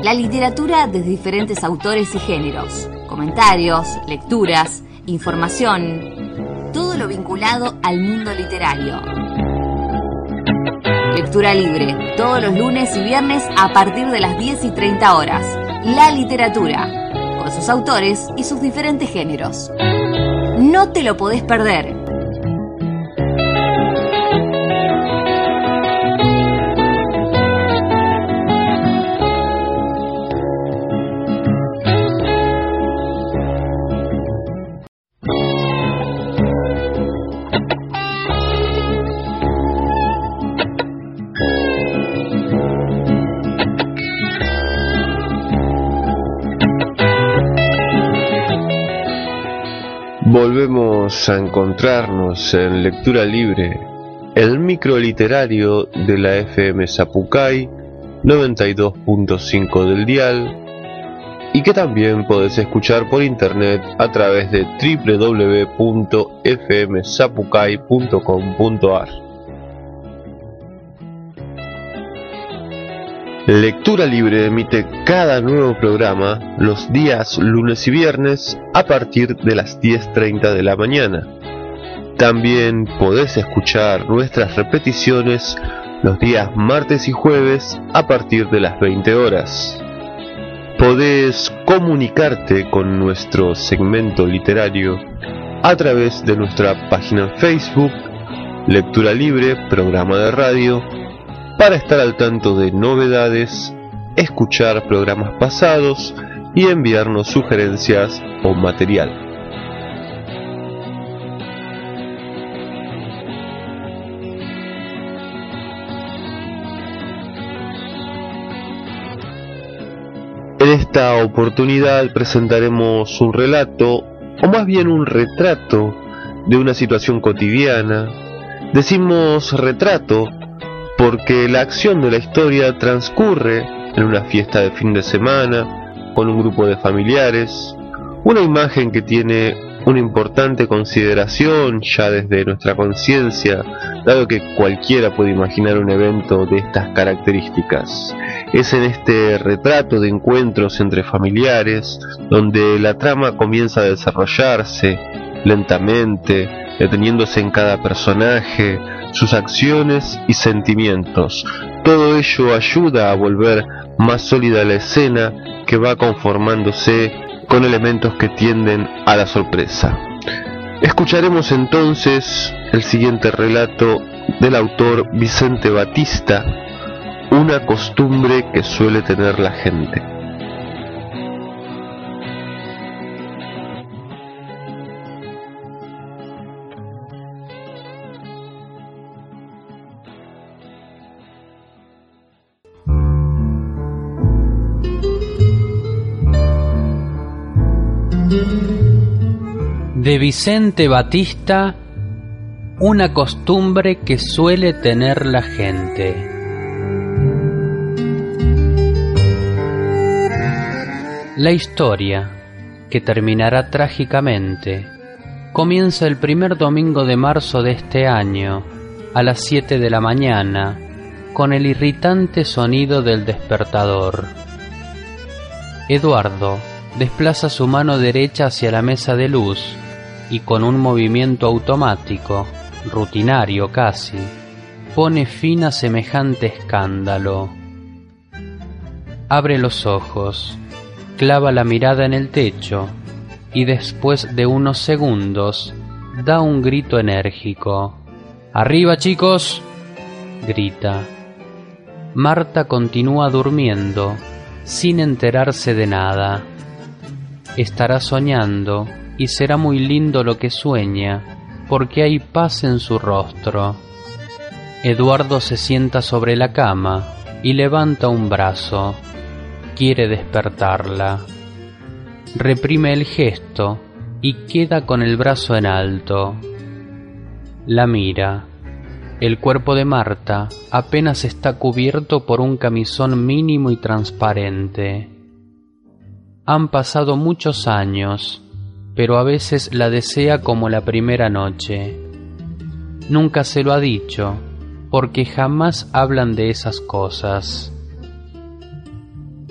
La literatura de diferentes autores y géneros, comentarios, lecturas, información, todo lo vinculado al mundo literario. Lectura libre, todos los lunes y viernes a partir de las 10:30 horas. La literatura, con sus autores y sus diferentes géneros. No te lo podés perder. Volvemos a encontrarnos en Lectura Libre, el microliterario de la FM Zapucay 92.5 del dial, y que también podés escuchar por internet a través de www.fmzapucay.com.ar. Lectura Libre emite cada nuevo programa los días lunes y viernes a partir de las 10:30 de la mañana. También podés escuchar nuestras repeticiones los días martes y jueves a partir de las 20 horas. Podés comunicarte con nuestro segmento literario a través de nuestra página en Facebook, Lectura Libre, programa de radio, para estar al tanto de novedades, escuchar programas pasados y enviarnos sugerencias o material. En esta oportunidad presentaremos un relato, o más bien un retrato, de una situación cotidiana. Decimos retrato porque la acción de la historia transcurre en una fiesta de fin de semana, con un grupo de familiares, una imagen que tiene una importante consideración ya desde nuestra conciencia, dado que cualquiera puede imaginar un evento de estas características. Es en este retrato de encuentros entre familiares donde la trama comienza a desarrollarse lentamente, deteniéndose en cada personaje, sus acciones y sentimientos. Todo ello ayuda a volver más sólida la escena, que va conformándose con elementos que tienden a la sorpresa. Escucharemos entonces el siguiente relato del autor Vicente Batista, Una costumbre que suele tener la gente. De Vicente Batista, Una costumbre que suele tener la gente. La historia, que terminará trágicamente, comienza el primer domingo de marzo de este año, a las 7 de la mañana, con el irritante sonido del despertador. Eduardo desplaza su mano derecha hacia la mesa de luz y con un movimiento automático, rutinario casi, pone fin a semejante escándalo. Abre los ojos, clava la mirada en el techo y después de unos segundos da un grito enérgico. ¡Arriba, chicos!, grita. Marta continúa durmiendo, sin enterarse de nada. Estará soñando y será muy lindo lo que sueña, porque hay paz en su rostro. Eduardo se sienta sobre la cama y levanta un brazo. Quiere despertarla. Reprime el gesto y queda con el brazo en alto. La mira. El cuerpo de Marta apenas está cubierto por un camisón mínimo y transparente. Han pasado muchos años, pero a veces la desea como la primera noche. Nunca se lo ha dicho, porque jamás hablan de esas cosas.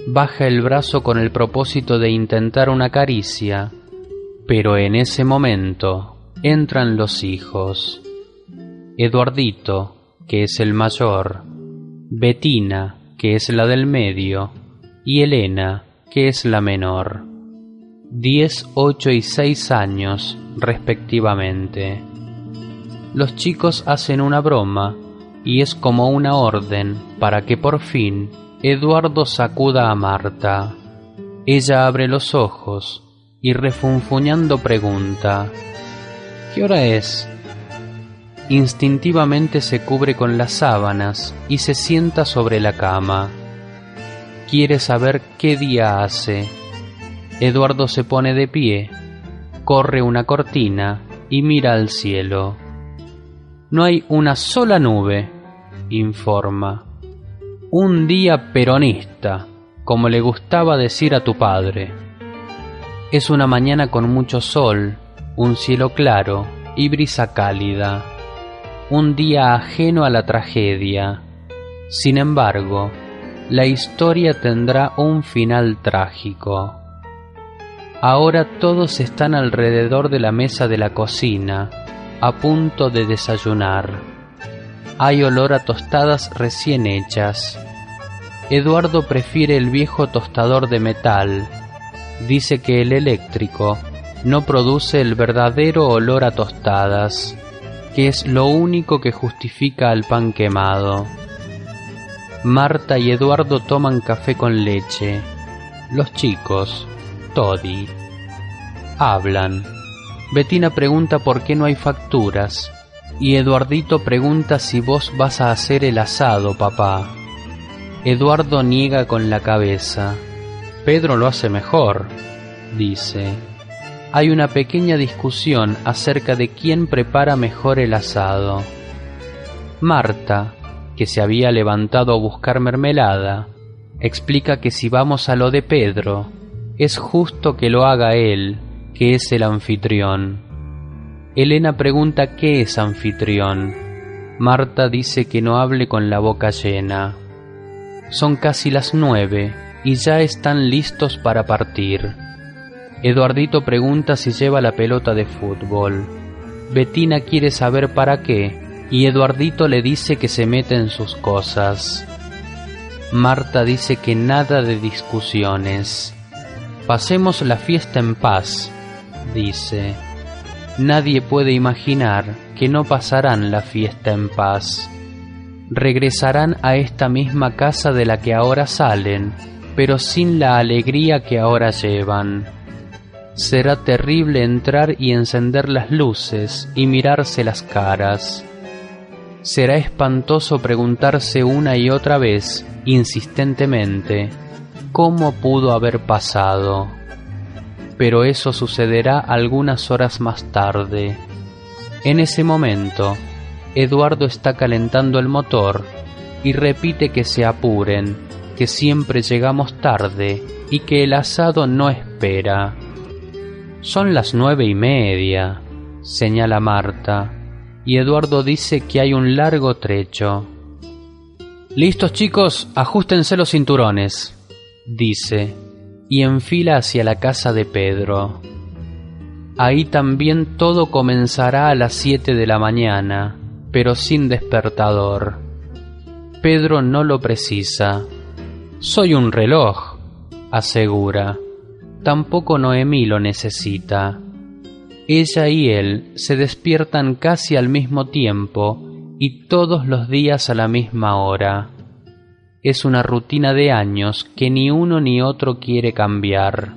baja el brazo con el propósito de intentar una caricia, pero en ese momento entran los hijos. Eduardito, que es el mayor, Bettina, que es la del medio, y Elena, que es la menor. 10, 8 y 6 años, respectivamente. Los chicos hacen una broma, y es como una orden para que por fin Eduardo sacuda a Marta. Ella abre los ojos y refunfuñando pregunta: ¿qué hora es? Instintivamente se cubre con las sábanas y se sienta sobre la cama. Quiere saber qué día hace. Eduardo se pone de pie, corre una cortina y mira al cielo. No hay una sola nube, informa. Un día peronista, como le gustaba decir a tu padre. Es una mañana con mucho sol, un cielo claro y brisa cálida. Un día ajeno a la tragedia. Sin embargo, la historia tendrá un final trágico. Ahora todos están alrededor de la mesa de la cocina, a punto de desayunar. Hay olor a tostadas recién hechas. Eduardo prefiere el viejo tostador de metal. Dice que el eléctrico no produce el verdadero olor a tostadas, que es lo único que justifica al pan quemado. Marta y Eduardo toman café con leche. Los chicos, toddy, hablan. Bettina pregunta por qué no hay facturas, y Eduardito pregunta si vos vas a hacer el asado, papá. Eduardo niega con la cabeza. Pedro lo hace mejor, dice. Hay una pequeña discusión acerca de quién prepara mejor el asado. Marta, que se había levantado a buscar mermelada, explica que si vamos a lo de Pedro, es justo que lo haga él, que es el anfitrión. Elena pregunta qué es anfitrión. Marta dice que no hable con la boca llena. Son casi las 9 y ya están listos para partir. Eduardito pregunta si lleva la pelota de fútbol. Bettina quiere saber para qué y Eduardito le dice que se mete en sus cosas. Marta dice que nada de discusiones. Pasemos la fiesta en paz, dice. Nadie puede imaginar que no pasarán la fiesta en paz. Regresarán a esta misma casa de la que ahora salen, pero sin la alegría que ahora llevan. Será terrible entrar y encender las luces y mirarse las caras. Será espantoso preguntarse una y otra vez, insistentemente, ¿cómo pudo haber pasado? Pero eso sucederá algunas horas más tarde. En ese momento, Eduardo está calentando el motor y repite que se apuren, que siempre llegamos tarde y que el asado no espera. Son las 9:30, señala Marta, y Eduardo dice que hay un largo trecho. «Listos, chicos, ajustense los cinturones», dice, y enfila hacia la casa de Pedro. Ahí también todo comenzará a las 7 de la mañana, pero sin despertador. Pedro no lo precisa. «Soy un reloj», asegura. Tampoco Noemí lo necesita. Ella y él se despiertan casi al mismo tiempo y todos los días a la misma hora. Es una rutina de años que ni uno ni otro quiere cambiar.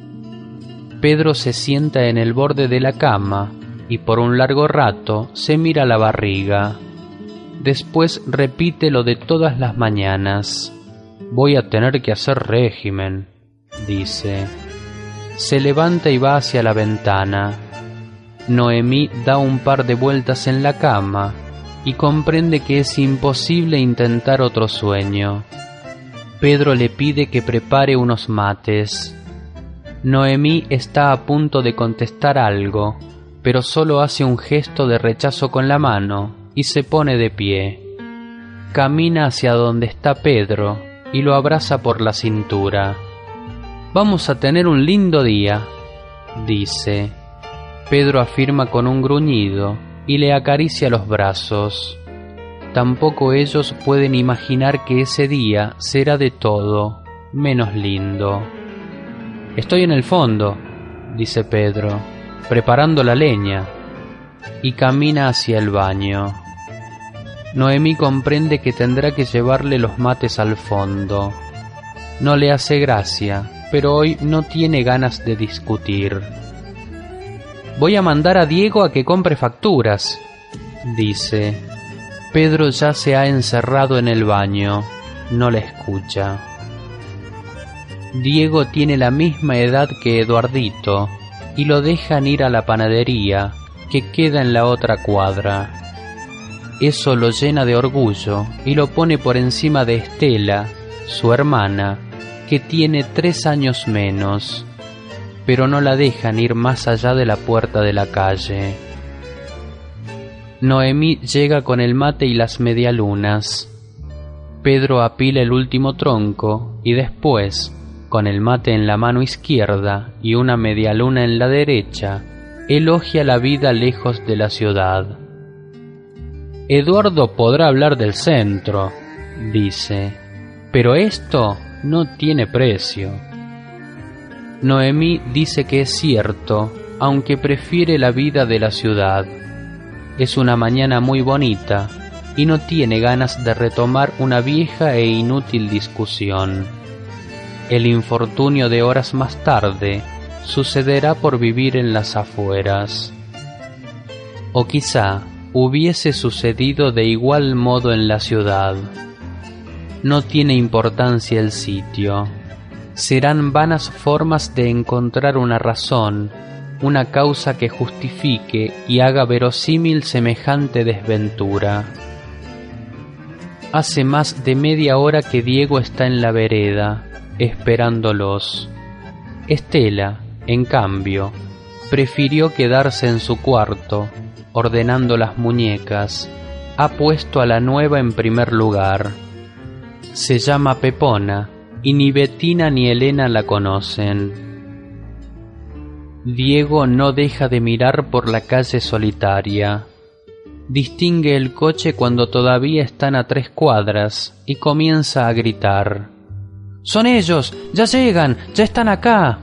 Pedro se sienta en el borde de la cama y por un largo rato se mira la barriga. Después repite lo de todas las mañanas. «Voy a tener que hacer régimen», dice. Se levanta y va hacia la ventana. Noemí da un par de vueltas en la cama y comprende que es imposible intentar otro sueño. Pedro le pide que prepare unos mates. Noemí está a punto de contestar algo, pero solo hace un gesto de rechazo con la mano y se pone de pie. Camina hacia donde está Pedro y lo abraza por la cintura. «Vamos a tener un lindo día», dice. Pedro afirma con un gruñido y le acaricia los brazos. Tampoco ellos pueden imaginar que ese día será de todo menos lindo. «Estoy en el fondo», dice Pedro, «preparando la leña», y camina hacia el baño. Noemí comprende que tendrá que llevarle los mates al fondo. No le hace gracia, pero hoy no tiene ganas de discutir. «Voy a mandar a Diego a que compre facturas», dice. Pedro ya se ha encerrado en el baño, no le escucha. Diego tiene la misma edad que Eduardito y lo dejan ir a la panadería, que queda en la otra cuadra. Eso lo llena de orgullo y lo pone por encima de Estela, su hermana, que tiene 3 años menos, pero no la dejan ir más allá de la puerta de la calle. Noemí llega con el mate y las medialunas. Pedro apila el último tronco y después, con el mate en la mano izquierda y una medialuna en la derecha, elogia la vida lejos de la ciudad. «Eduardo podrá hablar del centro», dice, «pero esto no tiene precio». Noemí dice que es cierto, aunque prefiere la vida de la ciudad. Es una mañana muy bonita y no tiene ganas de retomar una vieja e inútil discusión. El infortunio de horas más tarde sucederá por vivir en las afueras. O quizá hubiese sucedido de igual modo en la ciudad. No tiene importancia el sitio. Serán vanas formas de encontrar una razón, una causa que justifique y haga verosímil semejante desventura. Hace más de media hora que Diego está en la vereda, esperándolos. Estela, en cambio, prefirió quedarse en su cuarto, ordenando las muñecas. Ha puesto a la nueva en primer lugar. Se llama Pepona, y ni Bettina ni Elena la conocen. Diego no deja de mirar por la calle solitaria. Distingue el coche cuando todavía están a 3 cuadras y comienza a gritar. «¡Son ellos! ¡Ya llegan! ¡Ya están acá!».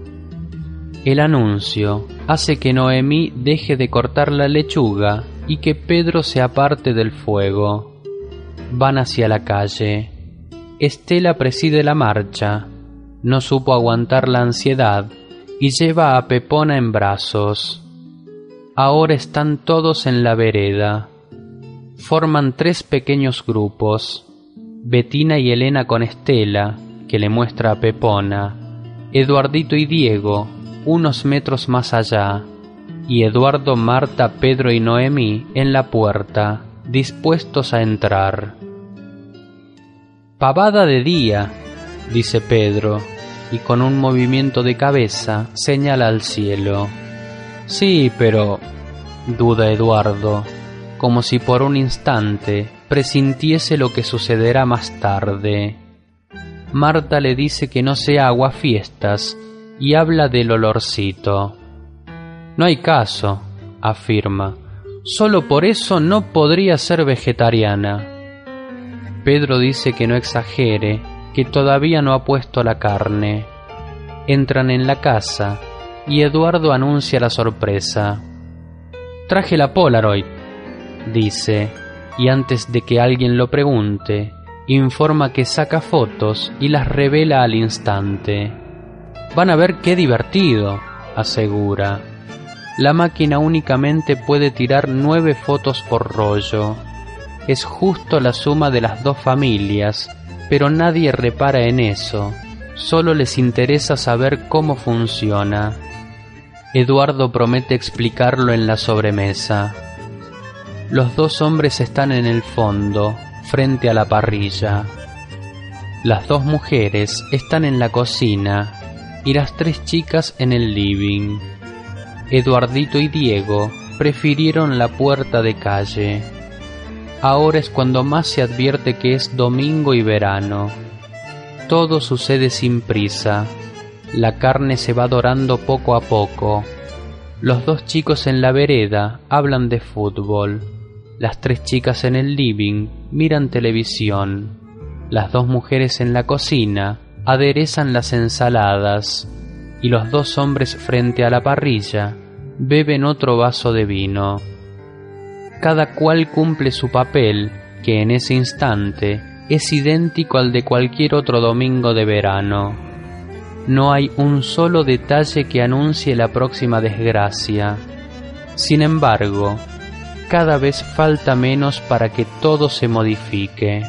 El anuncio hace que Noemí deje de cortar la lechuga y que Pedro se aparte del fuego. Van hacia la calle. Estela preside la marcha. No supo aguantar la ansiedad y lleva a Pepona en brazos. Ahora están todos en la vereda. Forman 3 pequeños grupos. Bettina y Elena con Estela, que le muestra a Pepona. Eduardito y Diego, unos metros más allá. Y Eduardo, Marta, Pedro y Noemí en la puerta, dispuestos a entrar. «Pavada de día», dice Pedro, y con un movimiento de cabeza señala al cielo. «Sí, pero», duda Eduardo, como si por un instante presintiese lo que sucederá más tarde. Marta le dice que no sea aguafiestas y habla del olorcito. «No hay caso», afirma, «solo por eso no podría ser vegetariana». Pedro dice que no exagere, que todavía no ha puesto la carne. Entran en la casa y Eduardo anuncia la sorpresa. «Traje la Polaroid», dice, y antes de que alguien lo pregunte, informa que saca fotos y las revela al instante. «Van a ver qué divertido», asegura. La máquina únicamente puede tirar 9 fotos por rollo. Es justo la suma de las 2 familias, pero nadie repara en eso, solo les interesa saber cómo funciona. Eduardo promete explicarlo en la sobremesa. Los 2 hombres están en el fondo, frente a la parrilla. Las 2 mujeres están en la cocina y las 3 chicas en el living. Eduardito y Diego prefirieron la puerta de calle. Ahora es cuando más se advierte que es domingo y verano. Todo sucede sin prisa. La carne se va dorando poco a poco. Los dos chicos en la vereda hablan de fútbol. Las tres chicas en el living miran televisión. Las dos mujeres en la cocina aderezan las ensaladas. Y los dos hombres frente a la parrilla beben otro vaso de vino. Cada cual cumple su papel, que en ese instante es idéntico al de cualquier otro domingo de verano. No hay un solo detalle que anuncie la próxima desgracia. Sin embargo, cada vez falta menos para que todo se modifique.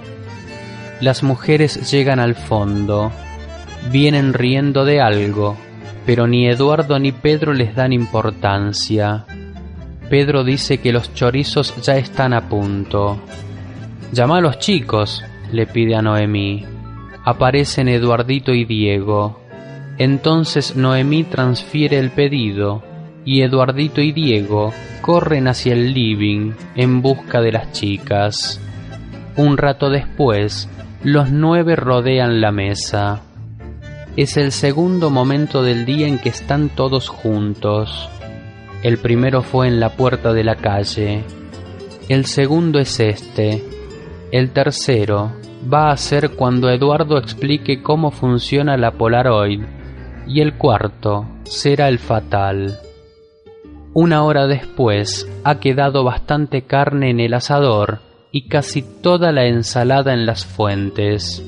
Las mujeres llegan al fondo. Vienen riendo de algo, pero ni Eduardo ni Pedro les dan importancia. Pedro dice que los chorizos ya están a punto. «Llama a los chicos», le pide a Noemí. Aparecen Eduardito y Diego. Entonces Noemí transfiere el pedido y Eduardito y Diego corren hacia el living en busca de las chicas. Un rato después, los 9 rodean la mesa. Es el segundo momento del día en que están todos juntos. El primero fue en la puerta de la calle. El segundo es este. El tercero va a ser cuando Eduardo explique cómo funciona la Polaroid. Y el cuarto será el fatal. Una hora después ha quedado bastante carne en el asador y casi toda la ensalada en las fuentes.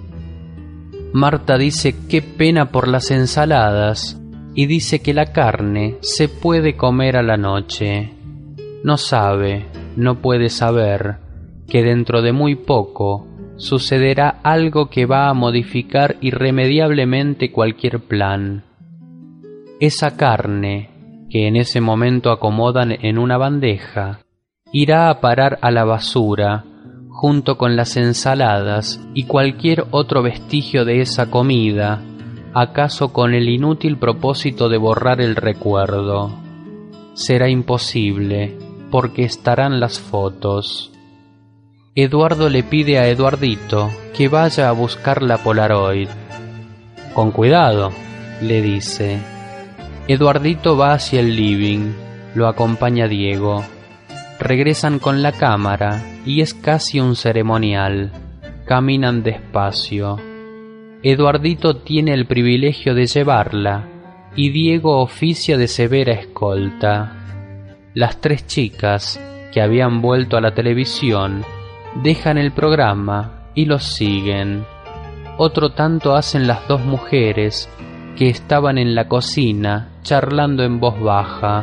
Marta dice qué pena por las ensaladas y dice que la carne se puede comer a la noche. No sabe, no puede saber, que dentro de muy poco sucederá algo que va a modificar irremediablemente cualquier plan. Esa carne, que en ese momento acomodan en una bandeja, irá a parar a la basura, junto con las ensaladas y cualquier otro vestigio de esa comida, acaso con el inútil propósito de borrar el recuerdo. Será imposible, porque estarán las fotos. Eduardo le pide a Eduardito que vaya a buscar la Polaroid. «Con cuidado», le dice. Eduardito va hacia el living, lo acompaña Diego. Regresan con la cámara y es casi un ceremonial. Caminan despacio. Eduardito tiene el privilegio de llevarla y Diego oficia de severa escolta. Las tres chicas, que habían vuelto a la televisión, dejan el programa y los siguen. Otro tanto hacen las dos mujeres que estaban en la cocina charlando en voz baja.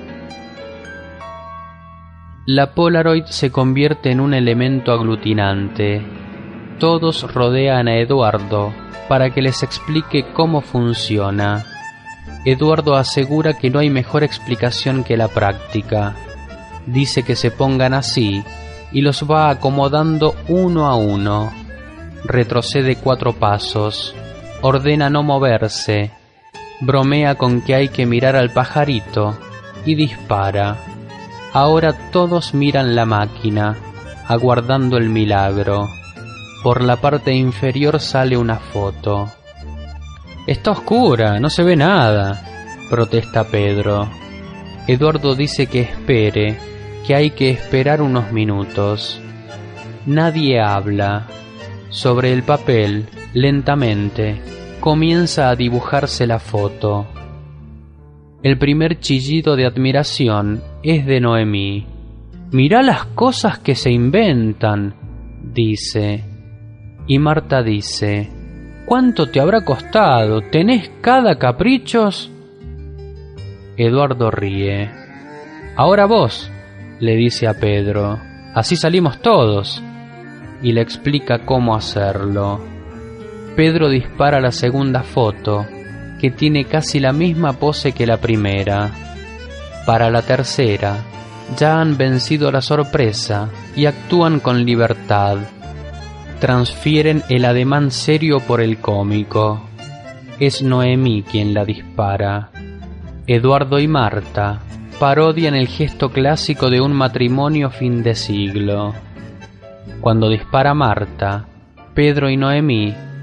La Polaroid se convierte en un elemento aglutinante. Todos rodean a Eduardo para que les explique cómo funciona. Eduardo asegura que no hay mejor explicación que la práctica. Dice que se pongan así y los va acomodando uno a uno. Retrocede 4 pasos, ordena no moverse, bromea con que hay que mirar al pajarito y dispara. Ahora todos miran la máquina, aguardando el milagro. Por la parte inferior sale una foto. «Está oscura, no se ve nada», protesta Pedro. Eduardo dice que espere, que hay que esperar unos minutos. Nadie habla. Sobre el papel, lentamente, comienza a dibujarse la foto. El primer chillido de admiración es de Noemí. «Mirá las cosas que se inventan», dice. Y Marta dice: «¿Cuánto te habrá costado? ¿Tenés cada caprichos?» Eduardo ríe. «Ahora vos», le dice a Pedro, «así salimos todos», y le explica cómo hacerlo. Pedro dispara la segunda foto, que tiene casi la misma pose que la primera. Para la tercera, ya han vencido la sorpresa y actúan con libertad. Transfieren el ademán serio por el cómico. Es Noemí quien la dispara. Eduardo y Marta parodian el gesto clásico de un matrimonio fin de siglo. Cuando dispara Marta, Pedro y Noemí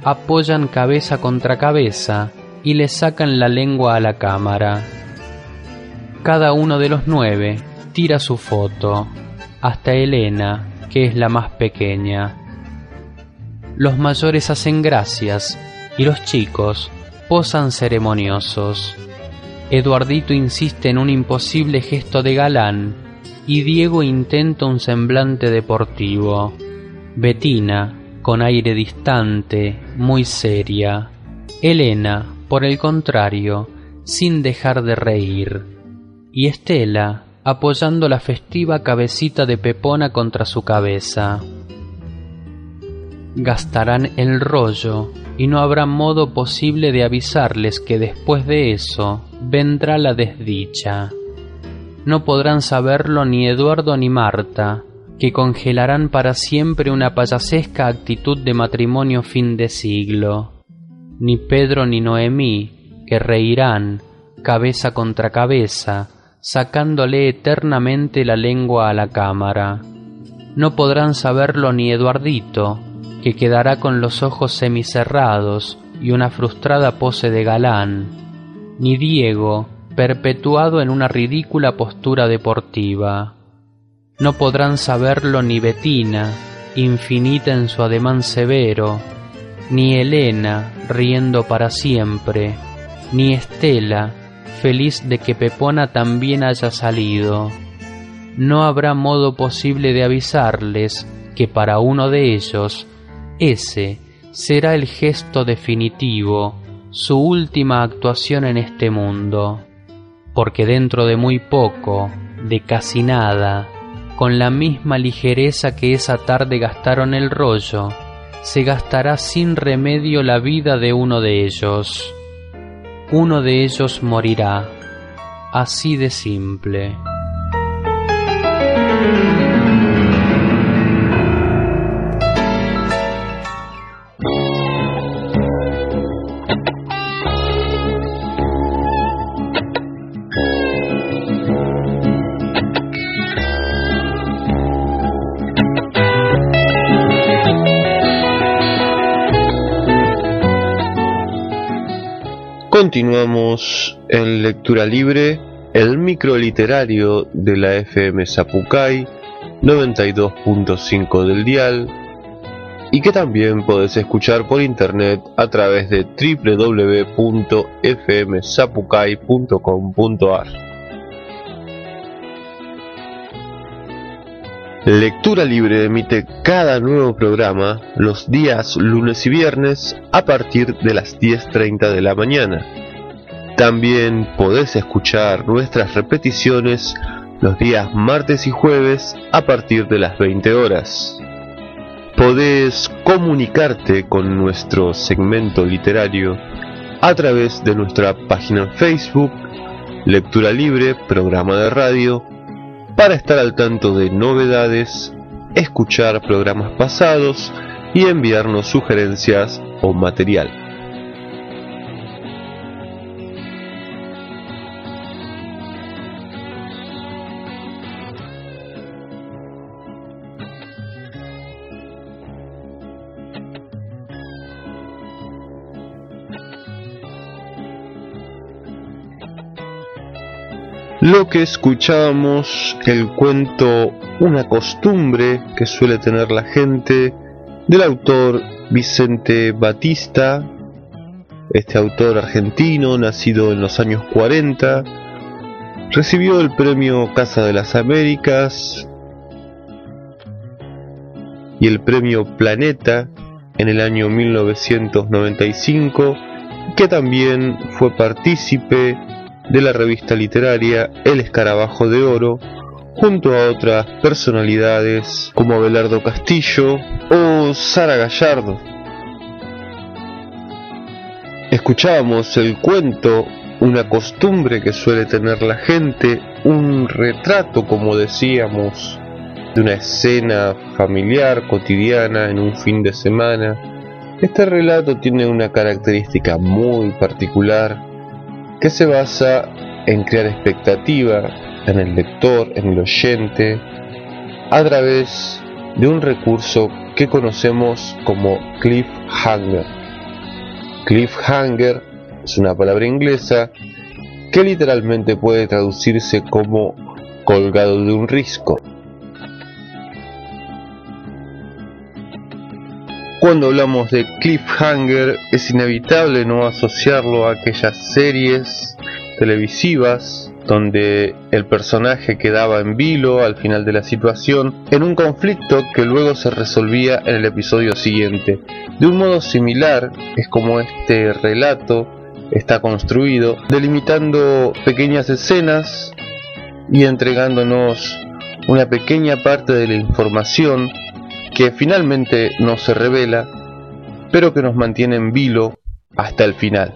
apoyan cabeza contra cabeza y le sacan la lengua a la cámara. Cada uno de los 9 tira su foto, hasta Elena, que es la más pequeña. Los mayores hacen gracias y los chicos posan ceremoniosos. Eduardito insiste en un imposible gesto de galán y Diego intenta un semblante deportivo. Bettina, con aire distante, muy seria. Elena, por el contrario, sin dejar de reír. Y Estela, apoyando la festiva cabecita de Pepona contra su cabeza. Gastarán el rollo y no habrá modo posible de avisarles que después de eso vendrá la desdicha. No podrán saberlo ni Eduardo ni Marta, que congelarán para siempre una payasesca actitud de matrimonio fin de siglo, ni Pedro ni Noemí, que reirán, cabeza contra cabeza, sacándole eternamente la lengua a la cámara. No podrán saberlo ni Eduardito, que quedará con los ojos semicerrados y una frustrada pose de galán, ni Diego, perpetuado en una ridícula postura deportiva. No podrán saberlo ni Bettina, infinita en su ademán severo, ni Elena, riendo para siempre, ni Estela, feliz de que Pepona también haya salido. No habrá modo posible de avisarles que para uno de ellos ese será el gesto definitivo, su última actuación en este mundo, porque dentro de muy poco, de casi nada, con la misma ligereza que esa tarde gastaron el rollo, se gastará sin remedio la vida de uno de ellos. Uno de ellos morirá, así de simple. Continuamos en Lectura Libre, el microliterario de la FM Zapucay 92.5 del dial, y que también podés escuchar por internet a través de www.fmzapucay.com.ar. Lectura Libre emite cada nuevo programa los días lunes y viernes a partir de las 10:30 de la mañana. También podés escuchar nuestras repeticiones los días martes y jueves a partir de las 20 horas. Podés comunicarte con nuestro segmento literario a través de nuestra página en Facebook, Lectura Libre, programa de radio, para estar al tanto de novedades, escuchar programas pasados y enviarnos sugerencias o material. Lo que escuchábamos, el cuento Una costumbre que suele tener la gente, del autor Vicente Batista, este autor argentino, nacido en los años 40, recibió el premio Casa de las Américas y el premio Planeta en el año 1995, que también fue partícipe de la revista literaria El Escarabajo de Oro, junto a otras personalidades como Abelardo Castillo o Sara Gallardo. Escuchábamos el cuento Una costumbre que suele tener la gente, un retrato, como decíamos, de una escena familiar, cotidiana, en un fin de semana. Este relato tiene una característica muy particular, que se basa en crear expectativa en el lector, en el oyente, a través de un recurso que conocemos como cliffhanger. Cliffhanger es una palabra inglesa que literalmente puede traducirse como colgado de un risco. Cuando hablamos de cliffhanger es inevitable no asociarlo a aquellas series televisivas donde el personaje quedaba en vilo al final de la situación en un conflicto que luego se resolvía en el episodio siguiente. De un modo similar es como este relato está construido, delimitando pequeñas escenas y entregándonos una pequeña parte de la información que finalmente no se revela, pero que nos mantiene en vilo hasta el final.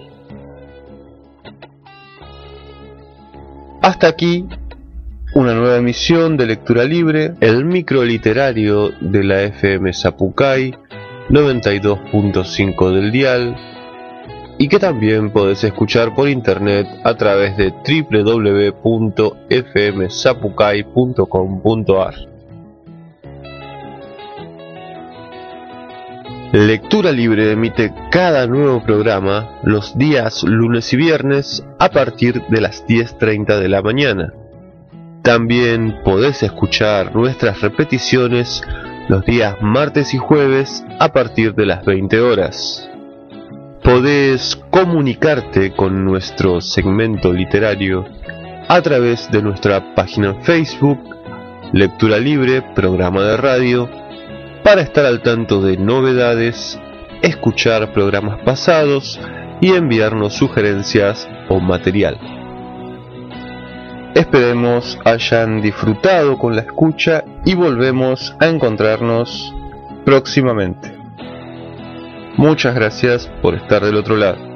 Hasta aquí una nueva emisión de Lectura Libre, el micro literario de la FM Zapucay 92.5 del dial, y que también podés escuchar por internet a través de www.fmzapucay.com.ar. Lectura Libre emite cada nuevo programa los días lunes y viernes a partir de las 10:30 de la mañana. También podés escuchar nuestras repeticiones los días martes y jueves a partir de las 20 horas. Podés comunicarte con nuestro segmento literario a través de nuestra página en Facebook, Lectura Libre, programa de radio, para estar al tanto de novedades, escuchar programas pasados y enviarnos sugerencias o material. Esperemos hayan disfrutado con la escucha y volvemos a encontrarnos próximamente. Muchas gracias por estar del otro lado.